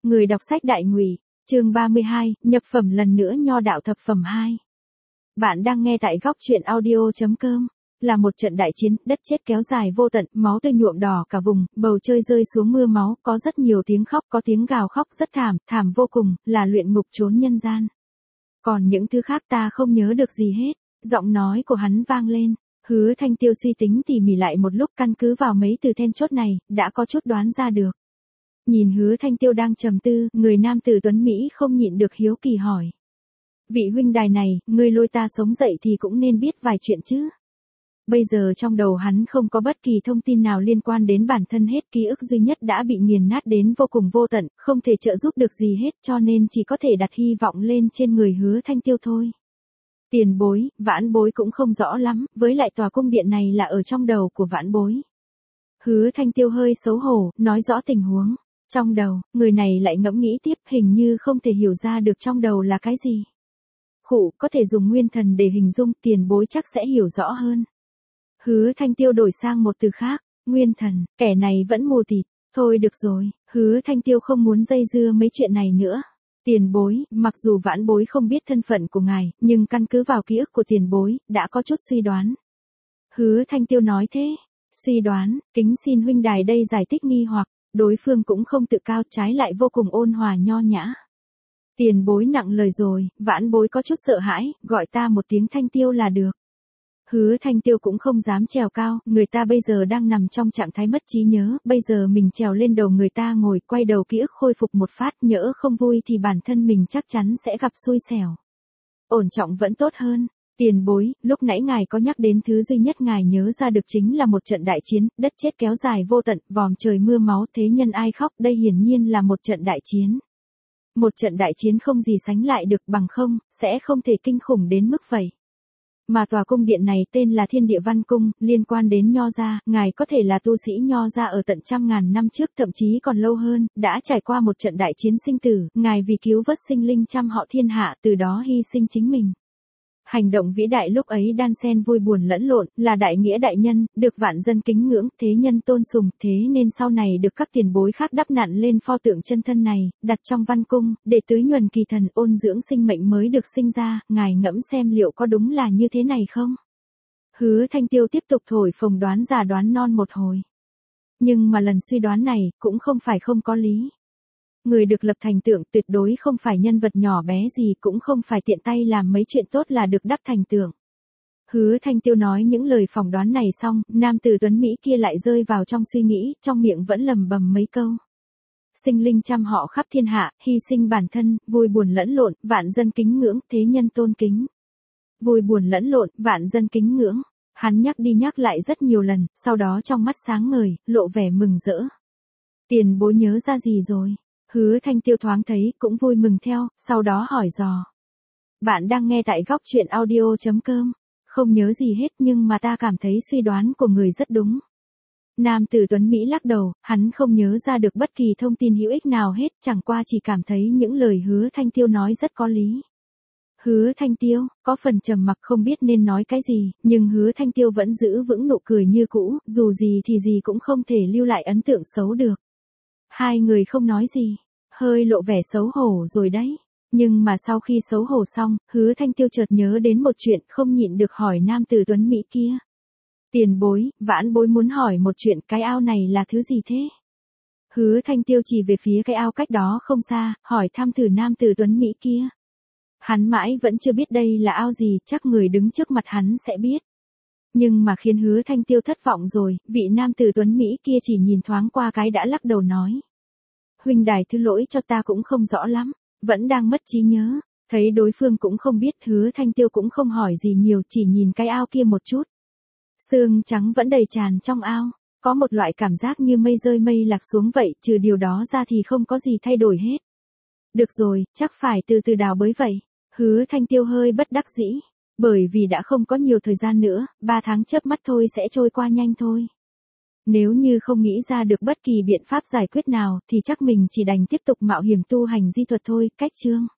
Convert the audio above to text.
Người đọc sách Đại Ngụy, chương 32, nhập phẩm lần nữa Nho đạo thập phẩm 2. Bạn đang nghe tại góc truyện audio.com. Là một trận đại chiến, đất chết kéo dài vô tận, máu tươi nhuộm đỏ cả vùng, bầu trời rơi xuống mưa máu, có rất nhiều tiếng khóc, có tiếng gào khóc rất thảm, thảm vô cùng, là luyện ngục trốn nhân gian. Còn những thứ khác ta không nhớ được gì hết, giọng nói của hắn vang lên. Hứa Thanh Tiêu suy tính tỉ mỉ lại một lúc, căn cứ vào mấy từ then chốt này, đã có chút đoán ra được. Nhìn Hứa Thanh Tiêu đang trầm tư, người nam tử tuấn Mỹ không nhịn được hiếu kỳ hỏi. Vị huynh đài này, ngươi lôi ta sống dậy thì cũng nên biết vài chuyện chứ. Bây giờ trong đầu hắn không có bất kỳ thông tin nào liên quan đến bản thân hết, ký ức duy nhất đã bị nghiền nát đến vô cùng vô tận, không thể trợ giúp được gì hết, cho nên chỉ có thể đặt hy vọng lên trên người Hứa Thanh Tiêu thôi. Tiền bối, vãn bối cũng không rõ lắm, với lại tòa cung điện này là ở trong đầu của vãn bối. Hứa Thanh Tiêu hơi xấu hổ, nói rõ tình huống. Trong đầu, người này lại ngẫm nghĩ tiếp, hình như không thể hiểu ra được trong đầu là cái gì. Khụ, có thể dùng nguyên thần để hình dung, tiền bối chắc sẽ hiểu rõ hơn. Hứa Thanh Tiêu đổi sang một từ khác, nguyên thần, kẻ này vẫn mù tịt. Thôi được rồi, Hứa Thanh Tiêu không muốn dây dưa mấy chuyện này nữa. Tiền bối, mặc dù vãn bối không biết thân phận của ngài, nhưng căn cứ vào ký ức của tiền bối, đã có chút suy đoán. Hứa Thanh Tiêu nói thế, suy đoán, kính xin huynh đài đây giải thích nghi hoặc. Đối phương cũng không tự cao, trái lại vô cùng ôn hòa nho nhã. Tiền bối nặng lời rồi, vãn bối có chút sợ hãi, gọi ta một tiếng Thanh Tiêu là được. Hứa Thanh Tiêu cũng không dám trèo cao, người ta bây giờ đang nằm trong trạng thái mất trí nhớ, bây giờ mình trèo lên đầu người ta ngồi, quay đầu ký ức khôi phục một phát, nhỡ không vui thì bản thân mình chắc chắn sẽ gặp xui xẻo. Ổn trọng vẫn tốt hơn. Tiền bối, lúc nãy ngài có nhắc đến thứ duy nhất ngài nhớ ra được chính là một trận đại chiến, đất chết kéo dài vô tận, vòm trời mưa máu, thế nhân ai khóc, đây hiển nhiên là một trận đại chiến. Một trận đại chiến không gì sánh lại được, bằng không, sẽ không thể kinh khủng đến mức vậy. Mà tòa cung điện này tên là Thiên Địa Văn Cung, liên quan đến Nho gia, ngài có thể là tu sĩ Nho gia ở tận trăm ngàn năm trước, thậm chí còn lâu hơn, đã trải qua một trận đại chiến sinh tử, ngài vì cứu vớt sinh linh trăm họ thiên hạ, từ đó hy sinh chính mình. Hành động vĩ đại lúc ấy đan xen vui buồn lẫn lộn, là đại nghĩa đại nhân, được vạn dân kính ngưỡng, thế nhân tôn sùng, thế nên sau này được các tiền bối khác đắp nặn lên pho tượng chân thân này, đặt trong văn cung, để tưới nhuần kỳ thần, ôn dưỡng sinh mệnh mới được sinh ra, ngài ngẫm xem liệu có đúng là như thế này không? Hứa Thanh Tiêu tiếp tục thổi phồng đoán già đoán non một hồi. Nhưng mà lần suy đoán này, cũng không phải không có lý. Người được lập thành tượng tuyệt đối không phải nhân vật nhỏ bé gì, cũng không phải tiện tay làm mấy chuyện tốt là được đắp thành tượng. Hứa Thanh Tiêu nói những lời phỏng đoán này xong, nam tử tuấn Mỹ kia lại rơi vào trong suy nghĩ, trong miệng vẫn lầm bầm mấy câu. Sinh linh trăm họ khắp thiên hạ, hy sinh bản thân, vui buồn lẫn lộn, vạn dân kính ngưỡng, thế nhân tôn kính. Vui buồn lẫn lộn, vạn dân kính ngưỡng. Hắn nhắc đi nhắc lại rất nhiều lần, sau đó trong mắt sáng ngời, lộ vẻ mừng rỡ. Tiền bối nhớ ra gì rồi? Hứa Thanh Tiêu thoáng thấy, cũng vui mừng theo, sau đó hỏi dò. Bạn đang nghe tại góc truyện audio.com. Không nhớ gì hết nhưng mà ta cảm thấy suy đoán của người rất đúng. Nam tử tuấn Mỹ lắc đầu, hắn không nhớ ra được bất kỳ thông tin hữu ích nào hết, chẳng qua chỉ cảm thấy những lời Hứa Thanh Tiêu nói rất có lý. Hứa Thanh Tiêu, có phần trầm mặc không biết nên nói cái gì, nhưng Hứa Thanh Tiêu vẫn giữ vững nụ cười như cũ, dù gì thì gì cũng không thể lưu lại ấn tượng xấu được. Hai người không nói gì, hơi lộ vẻ xấu hổ rồi đấy. Nhưng mà sau khi xấu hổ xong, Hứa Thanh Tiêu chợt nhớ đến một chuyện, không nhịn được hỏi nam tử tuấn Mỹ kia. Tiền bối, vãn bối muốn hỏi một chuyện, cái ao này là thứ gì thế? Hứa Thanh Tiêu chỉ về phía cái ao cách đó không xa, hỏi thăm thử nam tử tuấn Mỹ kia. Hắn mãi vẫn chưa biết đây là ao gì, chắc người đứng trước mặt hắn sẽ biết. Nhưng mà khiến Hứa Thanh Tiêu thất vọng rồi, vị nam tử tuấn Mỹ kia chỉ nhìn thoáng qua cái đã lắc đầu nói. Huynh đài thứ lỗi cho ta cũng không rõ lắm, vẫn đang mất trí nhớ. Thấy đối phương cũng không biết, Hứa Thanh Tiêu cũng không hỏi gì nhiều, chỉ nhìn cái ao kia một chút. Sương trắng vẫn đầy tràn trong ao, có một loại cảm giác như mây rơi mây lạc xuống vậy, trừ điều đó ra thì không có gì thay đổi hết. Được rồi, chắc phải từ từ đào bới vậy. Hứa Thanh Tiêu hơi bất đắc dĩ. Bởi vì đã không có nhiều thời gian nữa, 3 tháng chớp mắt thôi sẽ trôi qua nhanh thôi. Nếu như không nghĩ ra được bất kỳ biện pháp giải quyết nào, thì chắc mình chỉ đành tiếp tục mạo hiểm tu hành di thuật thôi, cách chương.